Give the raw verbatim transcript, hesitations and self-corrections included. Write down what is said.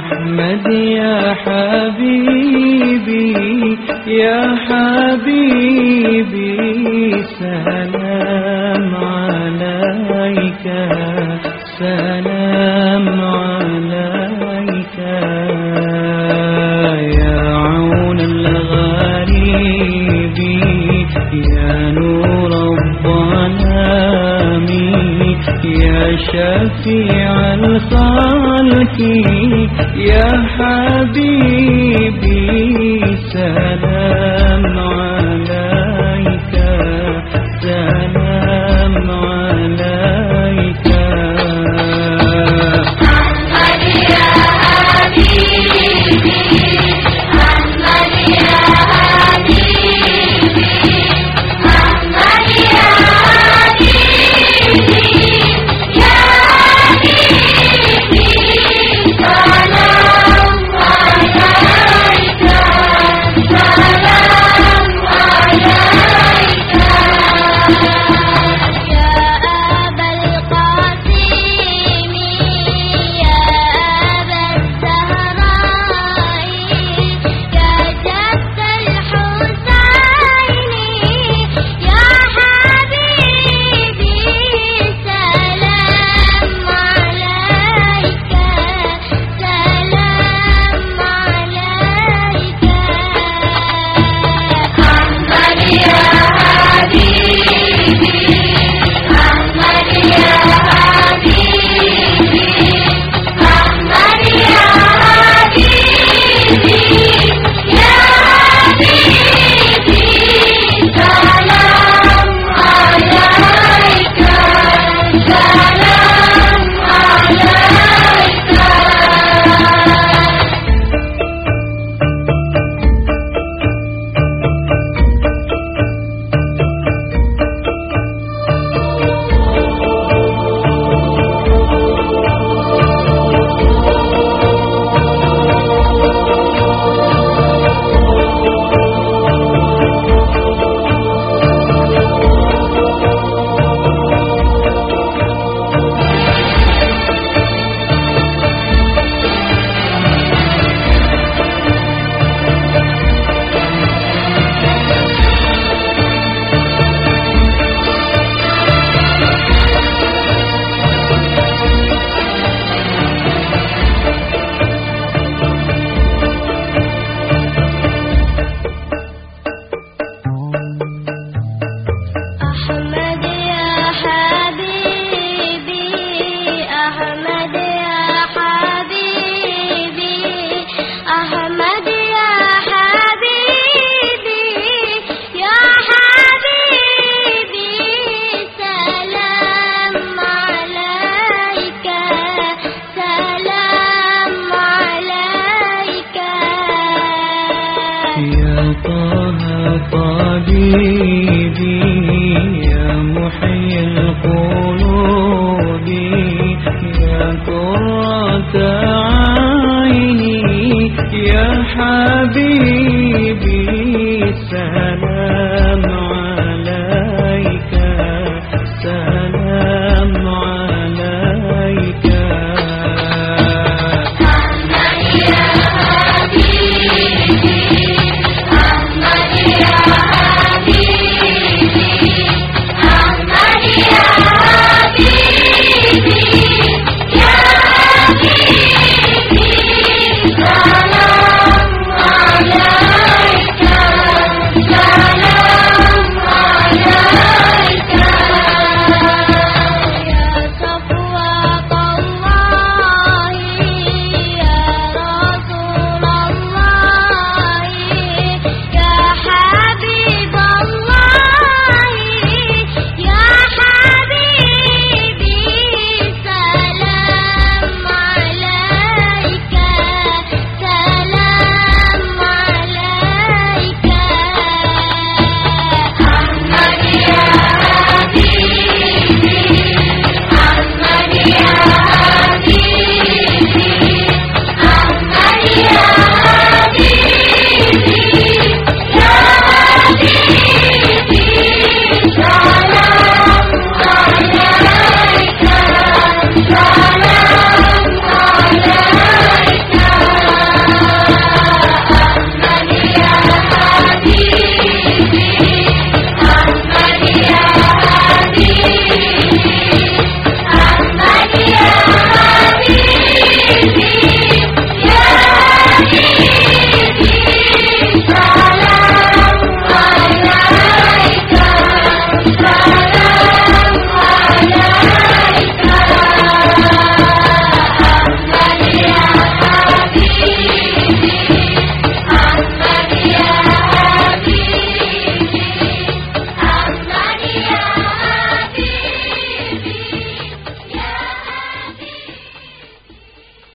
أحمد يا حبيبي يا حبيبي سلام عليك سلام عليك يا عون الغريب يا نور الظلام يا شفيع الخلق يا حبيبي سلام عليك سلام عليك أحمد يا حبيبي أحمد يا حبيبي أحمد يا حبيبي يا حبيبي سلام عليك سلام عليك يا أبا القاسم يا أبا الزهراء يا جد الحسين يا حبيبي سلام عليك سلام عليك أحمد يا حبيبي أحمد يا حبيبي أحمد يا حبيبي يا حبيبي سلام عليك سلام عليك أحمد يا حبيبي أحمد يا حبيبي أحمد يا حبيبي يا حبيبي سلام عليك سلام عليك يا طه طبيبي يا محيي القلوب يا قرة